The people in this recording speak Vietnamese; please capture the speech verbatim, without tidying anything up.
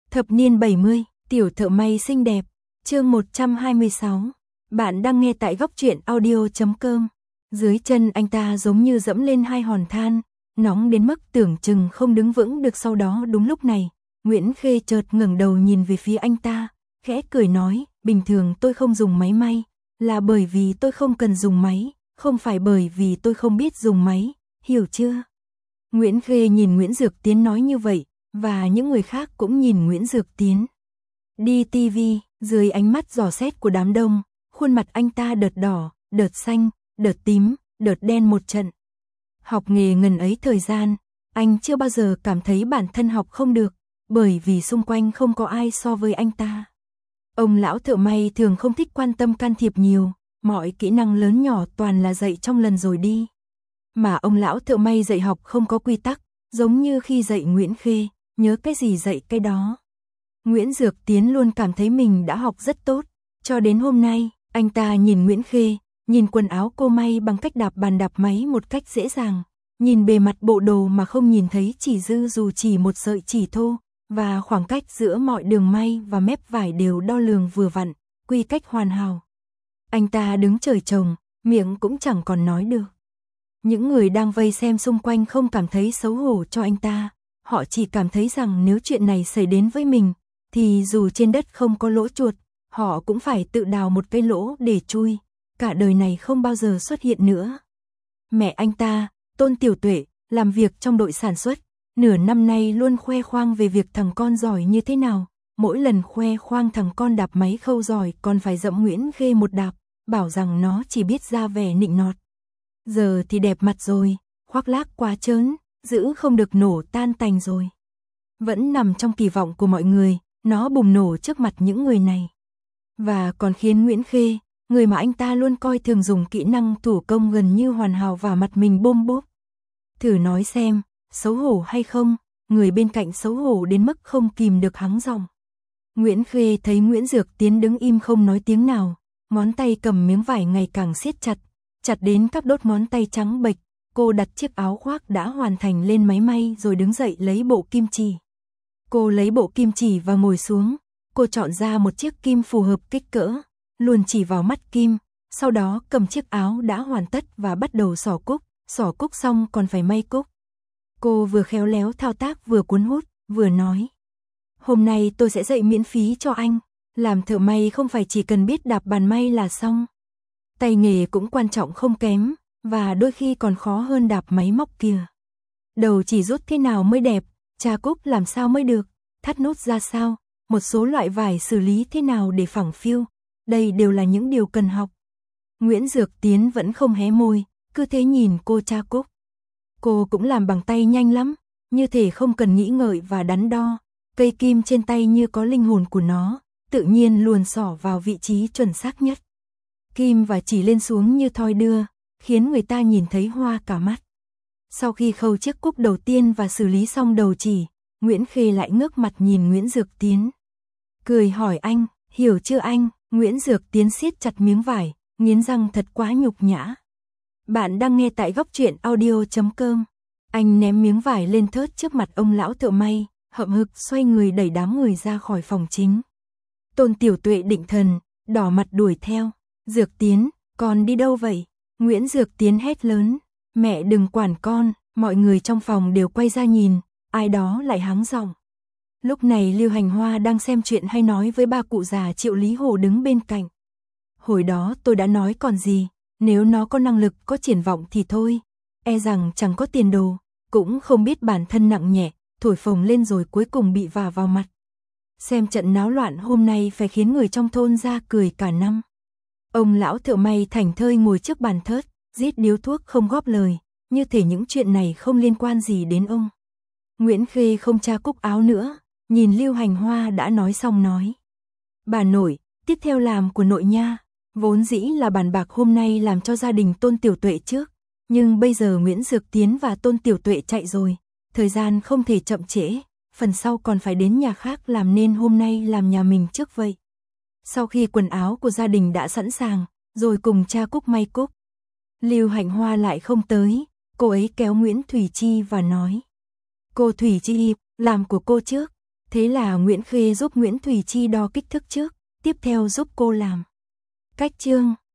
Thập niên bảy mươi, tiểu thợ may xinh đẹp, chương một trăm hai mươi sáu. Bạn đang nghe tại góc truyện audio chấm com. Dưới chân anh ta giống như dẫm lên hai hòn than, nóng đến mức tưởng chừng không đứng vững được. Sau đó đúng lúc này, Nguyễn Khê chợt ngẩng đầu nhìn về phía anh ta, khẽ cười nói, bình thường tôi không dùng máy may, là bởi vì tôi không cần dùng máy, không phải bởi vì tôi không biết dùng máy, hiểu chưa? Nguyễn Khê nhìn Nguyễn Dược Tiến nói như vậy, và những người khác cũng nhìn Nguyễn Dược Tiến. Đi ti vi, dưới ánh mắt dò xét của đám đông, khuôn mặt anh ta đợt đỏ, đợt xanh, đợt tím, đợt đen một trận. Học nghề ngần ấy thời gian, anh chưa bao giờ cảm thấy bản thân học không được, bởi vì xung quanh không có ai so với anh ta. Ông lão thợ may thường không thích quan tâm can thiệp nhiều, mọi kỹ năng lớn nhỏ toàn là dạy trong lần rồi đi. Mà ông lão thợ may dạy học không có quy tắc, giống như khi dạy Nguyễn Khê, nhớ cái gì dạy cái đó. Nguyễn Dược Tiến luôn cảm thấy mình đã học rất tốt, cho đến hôm nay, anh ta nhìn Nguyễn Khê, nhìn quần áo cô may bằng cách đạp bàn đạp máy một cách dễ dàng, nhìn bề mặt bộ đồ mà không nhìn thấy chỉ dư dù chỉ một sợi chỉ thô, và khoảng cách giữa mọi đường may và mép vải đều đo lường vừa vặn, quy cách hoàn hảo. Anh ta đứng trời trồng, miệng cũng chẳng còn nói được. Những người đang vây xem xung quanh không cảm thấy xấu hổ cho anh ta, họ chỉ cảm thấy rằng nếu chuyện này xảy đến với mình, thì dù trên đất không có lỗ chuột, họ cũng phải tự đào một cái lỗ để chui, cả đời này không bao giờ xuất hiện nữa. Mẹ anh ta, Tôn Tiểu Tuệ, làm việc trong đội sản xuất, nửa năm nay luôn khoe khoang về việc thằng con giỏi như thế nào, mỗi lần khoe khoang thằng con đạp máy khâu giỏi còn phải dẫm Nguyễn Khê một đạp, bảo rằng nó chỉ biết ra vẻ nịnh nọt. Giờ thì đẹp mặt rồi, khoác lác quá trớn, giữ không được nổ tan tành rồi. Vẫn nằm trong kỳ vọng của mọi người, nó bùng nổ trước mặt những người này. Và còn khiến Nguyễn Khê, người mà anh ta luôn coi thường dùng kỹ năng thủ công gần như hoàn hảo vào mặt mình bôm bốp. Thử nói xem, xấu hổ hay không, người bên cạnh xấu hổ đến mức không kìm được hắng giọng. Nguyễn Khê thấy Nguyễn Dược Tiến đứng im không nói tiếng nào, ngón tay cầm miếng vải ngày càng siết chặt, chặt đến các đốt ngón tay trắng bệch. Cô đặt chiếc áo khoác đã hoàn thành lên máy may rồi đứng dậy lấy bộ kim chỉ. Cô lấy bộ kim chỉ và ngồi xuống, cô chọn ra một chiếc kim phù hợp kích cỡ, luôn chỉ vào mắt kim, sau đó cầm chiếc áo đã hoàn tất và bắt đầu xỏ cúc, xỏ cúc xong còn phải may cúc. Cô vừa khéo léo thao tác vừa cuốn hút, vừa nói. Hôm nay tôi sẽ dạy miễn phí cho anh, làm thợ may không phải chỉ cần biết đạp bàn may là xong. Tay nghề cũng quan trọng không kém, và đôi khi còn khó hơn đạp máy móc kìa. Đầu chỉ rút thế nào mới đẹp, tra cúc làm sao mới được, thắt nút ra sao, một số loại vải xử lý thế nào để phẳng phiu, đây đều là những điều cần học. Nguyễn Dược Tiến vẫn không hé môi, cứ thế nhìn cô tra cúc. Cô cũng làm bằng tay nhanh lắm, như thể không cần nghĩ ngợi và đắn đo, cây kim trên tay như có linh hồn của nó, tự nhiên luồn xỏ vào vị trí chuẩn xác nhất. Kim và chỉ lên xuống như thoi đưa, khiến người ta nhìn thấy hoa cả mắt. Sau khi khâu chiếc cúc đầu tiên và xử lý xong đầu chỉ, Nguyễn Khê lại ngước mặt nhìn Nguyễn Dược Tiến. Cười hỏi anh, hiểu chưa anh? Nguyễn Dược Tiến siết chặt miếng vải, nghiến răng thật quá nhục nhã. Bạn đang nghe tại góc truyện audio chấm com. Anh ném miếng vải lên thớt trước mặt ông lão thợ may, hậm hực xoay người đẩy đám người ra khỏi phòng chính. Tôn Tiểu Tuệ định thần, đỏ mặt đuổi theo. Dược Tiến, con đi đâu vậy? Nguyễn Dược Tiến hét lớn, mẹ đừng quản con. Mọi người trong phòng đều quay ra nhìn, ai đó lại hắng giọng. Lúc này Lưu Hành Hoa đang xem chuyện hay nói với ba cụ già Triệu Lý Hồ đứng bên cạnh. Hồi đó tôi đã nói còn gì, nếu nó có năng lực có triển vọng thì thôi, e rằng chẳng có tiền đồ, cũng không biết bản thân nặng nhẹ, thổi phồng lên rồi cuối cùng bị vả vào mặt. Xem trận náo loạn hôm nay phải khiến người trong thôn ra cười cả năm. Ông lão thợ may thảnh thơi ngồi trước bàn thớt, rít điếu thuốc không góp lời, như thể những chuyện này không liên quan gì đến ông. Nguyễn Khê không tra cúc áo nữa, nhìn Lưu Hành Hoa đã nói xong nói. Bà nội, tiếp theo làm của nội nha, vốn dĩ là bàn bạc hôm nay làm cho gia đình Tôn Tiểu Tuệ trước, nhưng bây giờ Nguyễn Dược Tiến và Tôn Tiểu Tuệ chạy rồi, thời gian không thể chậm trễ, phần sau còn phải đến nhà khác làm nên hôm nay làm nhà mình trước vậy. Sau khi quần áo của gia đình đã sẵn sàng, rồi cùng cha cúc may cúc. Lưu Hành Hoa lại không tới, cô ấy kéo Nguyễn Thủy Chi và nói. Cô Thủy Chi, làm của cô trước. Thế là Nguyễn Khê giúp Nguyễn Thùy Chi đo kích thước trước, tiếp theo giúp cô làm cách chương.